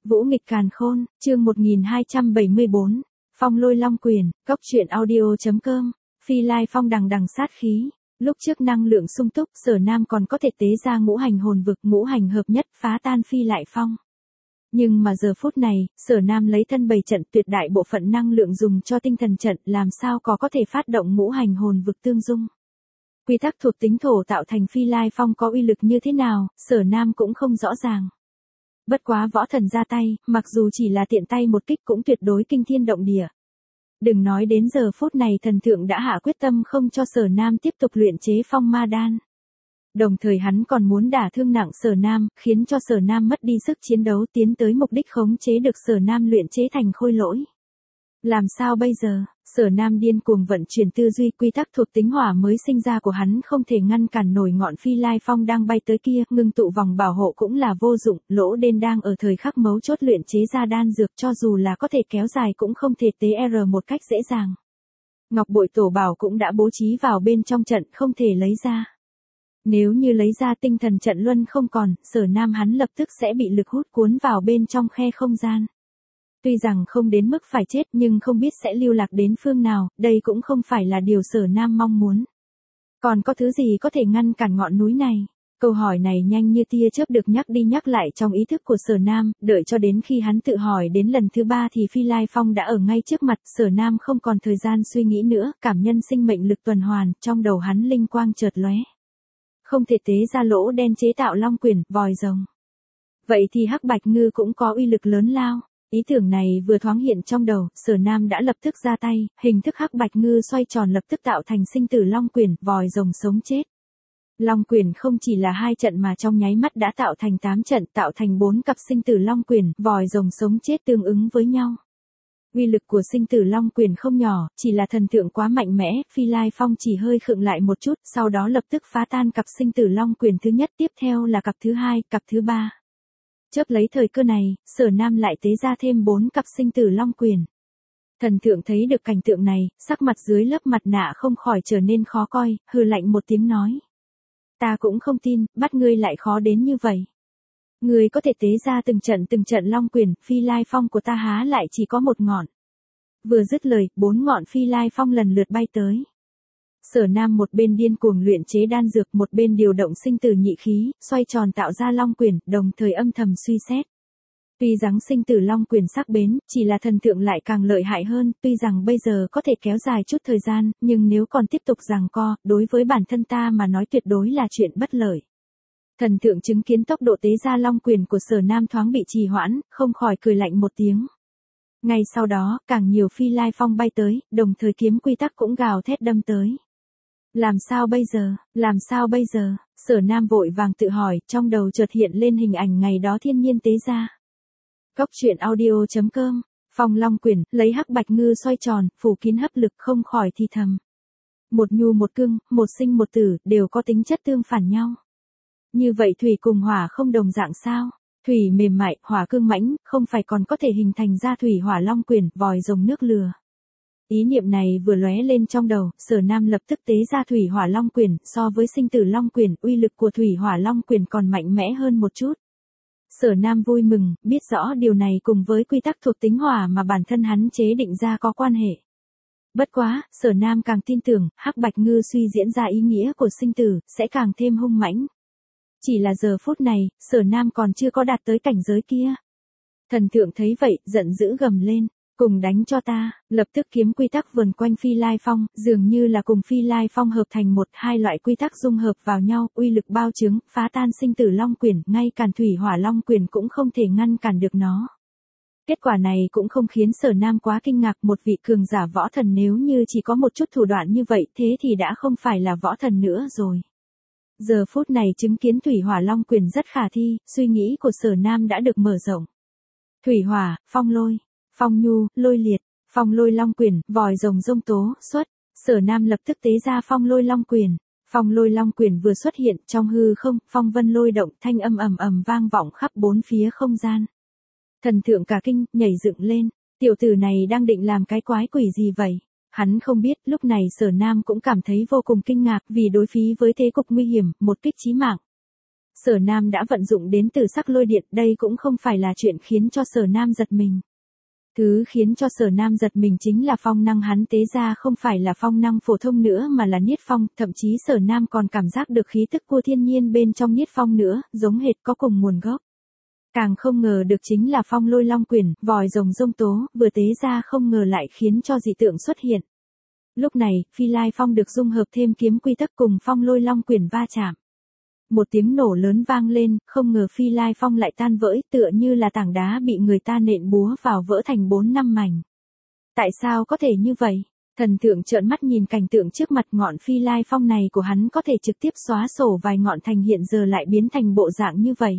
Vũ nghịch càn khôn, chương 1274, Phong lôi long quyền, cốc truyện audio.com, Phi Lai Phong đằng đằng sát khí. Lúc trước năng lượng sung túc, Sở Nam còn có thể tế ra ngũ hành hồn vực, ngũ hành hợp nhất phá tan Phi Lại Phong. Nhưng mà giờ phút này, Sở Nam lấy thân bày trận, tuyệt đại bộ phận năng lượng dùng cho tinh thần trận, làm sao có thể phát động ngũ hành hồn vực tương dung. Quy tắc thuộc tính thổ tạo thành Phi Lai Phong có uy lực như thế nào, Sở Nam cũng không rõ ràng. Bất quá võ thần ra tay, mặc dù chỉ là tiện tay một kích cũng tuyệt đối kinh thiên động địa. Đừng nói đến giờ phút này thần thượng đã hạ quyết tâm không cho Sở Nam tiếp tục luyện chế phong ma đan. Đồng thời hắn còn muốn đả thương nặng Sở Nam, khiến cho Sở Nam mất đi sức chiến đấu, tiến tới mục đích khống chế được Sở Nam luyện chế thành khôi lỗi. Làm sao bây giờ? Sở Nam điên cuồng vận chuyển tư duy, quy tắc thuộc tính hỏa mới sinh ra của hắn không thể ngăn cản nổi ngọn Phi Lai Phong đang bay tới kia, ngưng tụ vòng bảo hộ cũng là vô dụng, lỗ đen đang ở thời khắc mấu chốt luyện chế ra đan dược, cho dù là có thể kéo dài cũng không thể tế một cách dễ dàng. Ngọc bội tổ bảo cũng đã bố trí vào bên trong trận, không thể lấy ra. Nếu như lấy ra tinh thần trận luân không còn, Sở Nam hắn lập tức sẽ bị lực hút cuốn vào bên trong khe không gian. Tuy rằng không đến mức phải chết nhưng không biết sẽ lưu lạc đến phương nào, đây cũng không phải là điều Sở Nam mong muốn. Còn có thứ gì có thể ngăn cản ngọn núi này? Câu hỏi này nhanh như tia chớp được nhắc đi nhắc lại trong ý thức của Sở Nam, đợi cho đến khi hắn tự hỏi đến lần thứ 3 thì Phi Lai Phong đã ở ngay trước mặt, Sở Nam không còn thời gian suy nghĩ nữa, cảm nhân sinh mệnh lực tuần hoàn, trong đầu hắn linh quang chợt lóe. Không thể tế ra lỗ đen chế tạo long quyền, vòi rồng. Vậy thì hắc bạch ngư cũng có uy lực lớn lao. Ý tưởng này vừa thoáng hiện trong đầu, Sở Nam đã lập tức ra tay, hình thức hắc bạch ngư xoay tròn lập tức tạo thành sinh tử long quyền, vòi rồng sống chết. Long quyền không chỉ là 2 trận mà trong nháy mắt đã tạo thành 8 trận, tạo thành 4 cặp sinh tử long quyền, vòi rồng sống chết tương ứng với nhau. Uy lực của sinh tử long quyền không nhỏ, chỉ là thần thượng quá mạnh mẽ, Phi Lai Phong chỉ hơi khựng lại một chút, sau đó lập tức phá tan cặp sinh tử long quyền thứ nhất, tiếp theo là cặp thứ 2, cặp thứ 3. Chớp lấy thời cơ này, Sở Nam lại tế ra thêm 4 cặp sinh tử long quyền. Thần thượng thấy được cảnh tượng này, sắc mặt dưới lớp mặt nạ không khỏi trở nên khó coi, hừ lạnh một tiếng nói. Ta cũng không tin, bắt ngươi lại khó đến như vậy. Ngươi có thể tế ra từng trận long quyền, Phi Lai Phong của ta há lại chỉ có một ngọn. Vừa dứt lời, 4 ngọn Phi Lai Phong lần lượt bay tới. Sở Nam một bên điên cuồng luyện chế đan dược, một bên điều động sinh tử nhị khí, xoay tròn tạo ra long quyền, đồng thời âm thầm suy xét. Tuy rằng sinh tử long quyền sắc bén, chỉ là thần tượng lại càng lợi hại hơn, tuy rằng bây giờ có thể kéo dài chút thời gian, nhưng nếu còn tiếp tục giằng co, đối với bản thân ta mà nói tuyệt đối là chuyện bất lợi. Thần tượng chứng kiến tốc độ tế ra long quyền của Sở Nam thoáng bị trì hoãn, không khỏi cười lạnh một tiếng. Ngay sau đó, càng nhiều Phi Lai Phong bay tới, đồng thời kiếm quy tắc cũng gào thét đâm tới. Làm sao bây giờ, làm sao bây giờ, Sở Nam vội vàng tự hỏi, trong đầu chợt hiện lên hình ảnh ngày đó thiên nhiên tế ra. Cốc truyện audio.com, Phong long quyền, lấy hắc bạch ngư xoay tròn, phủ kín hấp lực không khỏi thì thầm. Một nhu một cương, một sinh một tử, đều có tính chất tương phản nhau. Như vậy thủy cùng hỏa không đồng dạng sao? Thủy mềm mại, hỏa cương mãnh, không phải còn có thể hình thành ra thủy hỏa long quyền, vòi rồng nước lừa. Ý niệm này vừa lóe lên trong đầu, Sở Nam lập tức tế ra thủy hỏa long quyền, so với sinh tử long quyền, uy lực của thủy hỏa long quyền còn mạnh mẽ hơn một chút. Sở Nam vui mừng, biết rõ điều này cùng với quy tắc thuộc tính hỏa mà bản thân hắn chế định ra có quan hệ. Bất quá, Sở Nam càng tin tưởng, hắc bạch ngư suy diễn ra ý nghĩa của sinh tử, sẽ càng thêm hung mãnh. Chỉ là giờ phút này, Sở Nam còn chưa có đạt tới cảnh giới kia. Thần thượng thấy vậy, giận dữ gầm lên. Cùng đánh cho ta, lập tức kiếm quy tắc vần quanh Phi Lai Phong, dường như là cùng Phi Lai Phong hợp thành một, 2 loại quy tắc dung hợp vào nhau, uy lực bao trứng, phá tan sinh tử long quyền, ngay càn thủy hỏa long quyền cũng không thể ngăn cản được nó. Kết quả này cũng không khiến Sở Nam quá kinh ngạc, một vị cường giả võ thần nếu như chỉ có một chút thủ đoạn như vậy, thế thì đã không phải là võ thần nữa rồi. Giờ phút này chứng kiến thủy hỏa long quyền rất khả thi, suy nghĩ của Sở Nam đã được mở rộng. Thủy hỏa, phong lôi. Phong nhu, lôi liệt, phong lôi long quyền, vòi rồng rông tố, xuất. Sở Nam lập tức tế ra phong lôi long quyền. Phong lôi long quyền vừa xuất hiện, trong hư không, phong vân lôi động, thanh âm ầm ầm vang vọng khắp 4 phía không gian. Thần thượng cả kinh, nhảy dựng lên, tiểu tử này đang định làm cái quái quỷ gì vậy? Hắn không biết, lúc này Sở Nam cũng cảm thấy vô cùng kinh ngạc vì đối phí với thế cục nguy hiểm, một kích chí mạng. Sở Nam đã vận dụng đến Tử Sắc Lôi Điện, đây cũng không phải là chuyện khiến cho Sở Nam giật mình. Thứ khiến cho Sở Nam giật mình chính là phong năng hắn tế ra không phải là phong năng phổ thông nữa mà là Niết Phong, thậm chí Sở Nam còn cảm giác được khí tức của thiên nhiên bên trong Niết Phong nữa, giống hệt có cùng nguồn gốc. Càng không ngờ được chính là phong lôi long quyển, vòi rồng rông tố, vừa tế ra không ngờ lại khiến cho dị tượng xuất hiện. Lúc này, Phi Lai Phong được dung hợp thêm kiếm quy tắc cùng phong lôi long quyển va chạm. Một tiếng nổ lớn vang lên, không ngờ Phi Lai Phong lại tan vỡ, tựa như là tảng đá bị người ta nện búa vào vỡ thành 4-5 mảnh. Tại sao có thể như vậy? Thần thượng trợn mắt nhìn cảnh tượng trước mặt, ngọn Phi Lai Phong này của hắn có thể trực tiếp xóa sổ vài ngọn thành hiện giờ lại biến thành bộ dạng như vậy.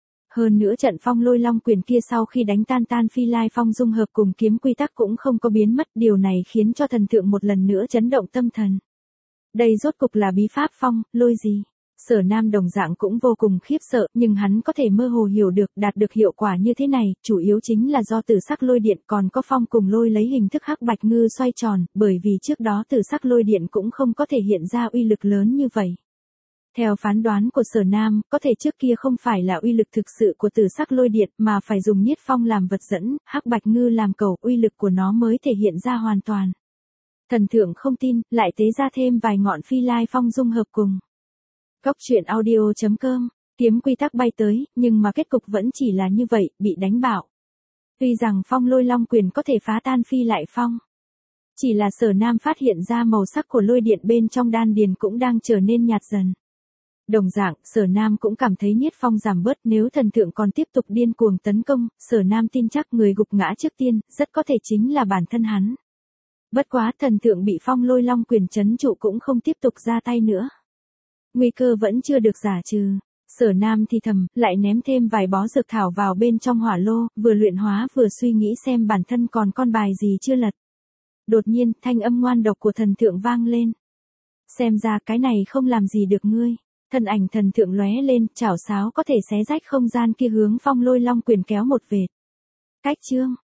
Hơn nữa trận phong lôi long quyền kia sau khi đánh tan Phi Lai Phong dung hợp cùng kiếm quy tắc cũng không có biến mất, điều này khiến cho thần thượng một lần nữa chấn động tâm thần. Đây rốt cục là bí pháp phong, lôi gì? Sở Nam đồng dạng cũng vô cùng khiếp sợ, nhưng hắn có thể mơ hồ hiểu được đạt được hiệu quả như thế này, chủ yếu chính là do Tử Sắc Lôi Điện còn có phong cùng lôi lấy hình thức hắc bạch ngư xoay tròn, bởi vì trước đó Tử Sắc Lôi Điện cũng không có thể hiện ra uy lực lớn như vậy. Theo phán đoán của Sở Nam, có thể trước kia không phải là uy lực thực sự của Tử Sắc Lôi Điện mà phải dùng Niết Phong làm vật dẫn, hắc bạch ngư làm cầu, uy lực của nó mới thể hiện ra hoàn toàn. Thần thượng không tin, lại tế ra thêm vài ngọn Phi Lai Phong dung hợp cùng. Góc truyện audio.com, kiếm quy tắc bay tới, nhưng mà kết cục vẫn chỉ là như vậy, bị đánh bạo. Tuy rằng phong lôi long quyền có thể phá tan Phi Lại Phong. Chỉ là Sở Nam phát hiện ra màu sắc của lôi điện bên trong đan điền cũng đang trở nên nhạt dần. Đồng dạng, Sở Nam cũng cảm thấy Niết Phong giảm bớt, nếu thần thượng còn tiếp tục điên cuồng tấn công, Sở Nam tin chắc người gục ngã trước tiên, rất có thể chính là bản thân hắn. Bất quá thần thượng bị phong lôi long quyền trấn trụ cũng không tiếp tục ra tay nữa. Nguy cơ vẫn chưa được giải trừ. Sở Nam thì thầm, lại ném thêm vài bó dược thảo vào bên trong hỏa lô, vừa luyện hóa vừa suy nghĩ xem bản thân còn con bài gì chưa lật. Đột nhiên, thanh âm ngoan độc của thần thượng vang lên. Xem ra cái này không làm gì được ngươi. Thân ảnh thần thượng lóe lên, chảo sáo có thể xé rách không gian kia hướng phong lôi long quyền kéo một vệt. Cách chương.